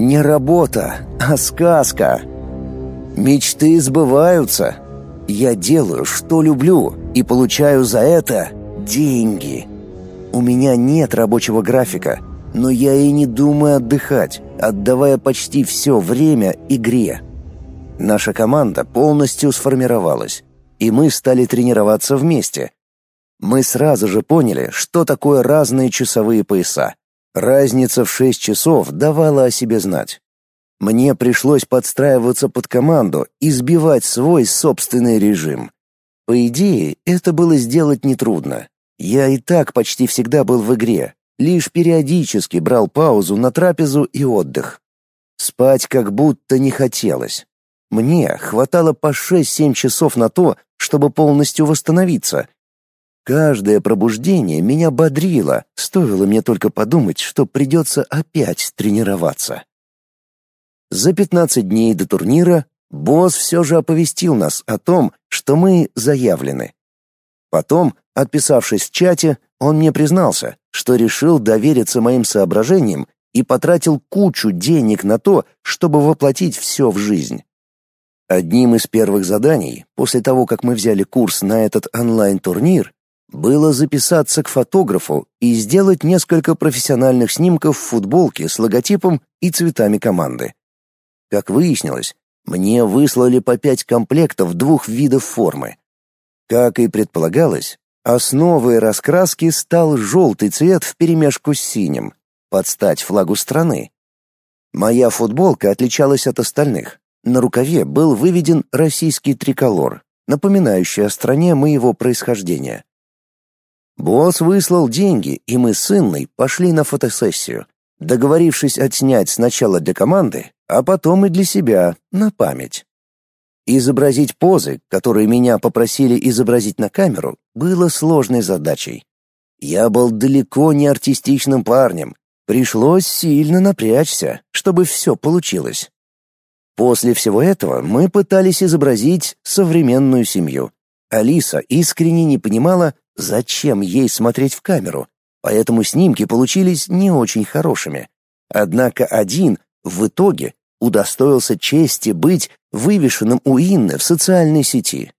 Не работа, а сказка. Мечты сбываются. Я делаю, что люблю, и получаю за это деньги. У меня нет рабочего графика, но я и не думаю отдыхать, отдавая почти все время игре. Наша команда полностью сформировалась, и мы стали тренироваться вместе. Мы сразу же поняли, что такое разные часовые пояса. Разница в 6 часов давала о себе знать. Мне пришлось подстраиваться под команду и сбивать свой собственный режим. По идее, это было сделать нетрудно. Я и так почти всегда был в игре, лишь периодически брал паузу на трапезу и отдых. Спать как будто не хотелось. Мне хватало по 6-7 часов на то, чтобы полностью восстановиться. Каждое пробуждение меня бодрило, стоило мне только подумать, что придется опять тренироваться. За 15 дней до турнира босс все же оповестил нас о том, что мы заявлены. Потом, отписавшись в чате, он мне признался, что решил довериться моим соображениям и потратил кучу денег на то, чтобы воплотить все в жизнь. Одним из первых заданий, после того, как мы взяли курс на этот онлайн-турнир, было записаться к фотографу и сделать несколько профессиональных снимков в футболке с логотипом и цветами команды. Как выяснилось, мне выслали по 5 комплектов 2 видов формы. Как и предполагалось, основой раскраски стал желтый цвет вперемешку с синим, под стать флагу страны. Моя футболка отличалась от остальных. На рукаве был выведен российский триколор, напоминающий о стране моего происхождения. Босс выслал деньги, и мы с Инной пошли на фотосессию, договорившись отснять сначала для команды, а потом и для себя, на память. Изобразить позы, которые меня попросили изобразить на камеру, было сложной задачей. Я был далеко не артистичным парнем, пришлось сильно напрячься, чтобы все получилось. После всего этого мы пытались изобразить современную семью. Алиса искренне не понимала, зачем ей смотреть в камеру, поэтому снимки получились не очень хорошими. Однако один в итоге удостоился чести быть вывешенным у Инны в социальной сети.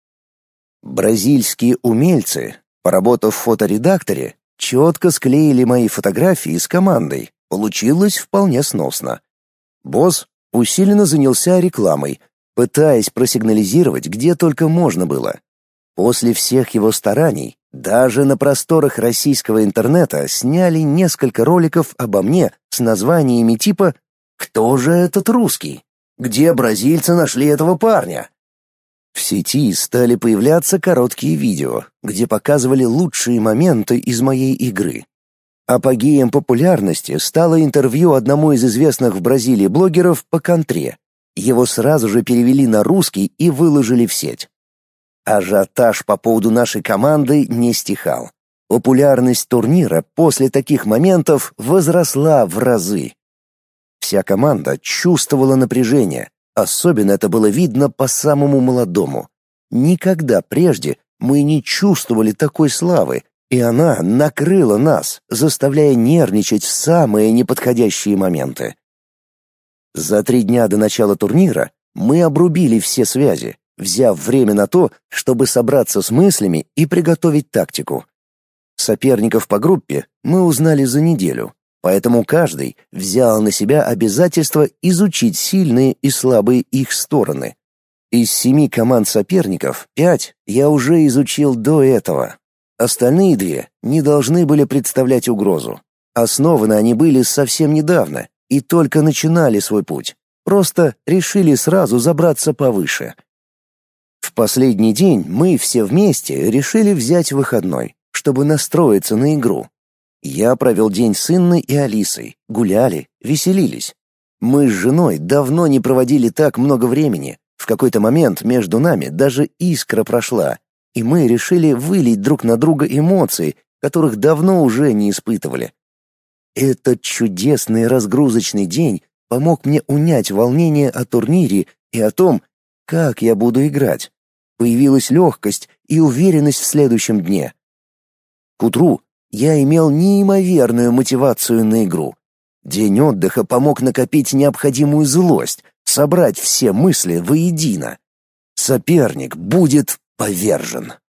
Бразильские умельцы, поработав в фоторедакторе, четко склеили мои фотографии с командой. Получилось вполне сносно. Босс усиленно занялся рекламой, пытаясь просигнализировать, где только можно было. После всех его стараний даже на просторах российского интернета сняли несколько роликов обо мне с названиями типа «Кто же этот русский? Где бразильцы нашли этого парня?» В сети стали появляться короткие видео, где показывали лучшие моменты из моей игры. Апогеем популярности стало интервью одному из известных в Бразилии блогеров по контре. Его сразу же перевели на русский и выложили в сеть. Ажиотаж по поводу нашей команды не стихал. Популярность турнира после таких моментов возросла в разы. Вся команда чувствовала напряжение, особенно это было видно по самому молодому. Никогда прежде мы не чувствовали такой славы, и она накрыла нас, заставляя нервничать в самые неподходящие моменты. За 3 дня до начала турнира мы обрубили все связи, взяв время на то, чтобы собраться с мыслями и приготовить тактику. Соперников по группе мы узнали за неделю, поэтому каждый взял на себя обязательство изучить сильные и слабые их стороны. Из 7 команд соперников 5 я уже изучил до этого. Остальные 2 не должны были представлять угрозу. Основаны они были совсем недавно и только начинали свой путь. Просто решили сразу забраться повыше. В последний день мы все вместе решили взять выходной, чтобы настроиться на игру. Я провел день с Инной и Алисой, гуляли, веселились. Мы с женой давно не проводили так много времени. В какой-то момент между нами даже искра прошла, и мы решили вылить друг на друга эмоции, которых давно уже не испытывали. Этот чудесный разгрузочный день помог мне унять волнение о турнире и о том, как я буду играть. Появилась легкость и уверенность в следующем дне. К утру я имел неимоверную мотивацию на игру. День отдыха помог накопить необходимую злость, собрать все мысли воедино. Соперник будет повержен.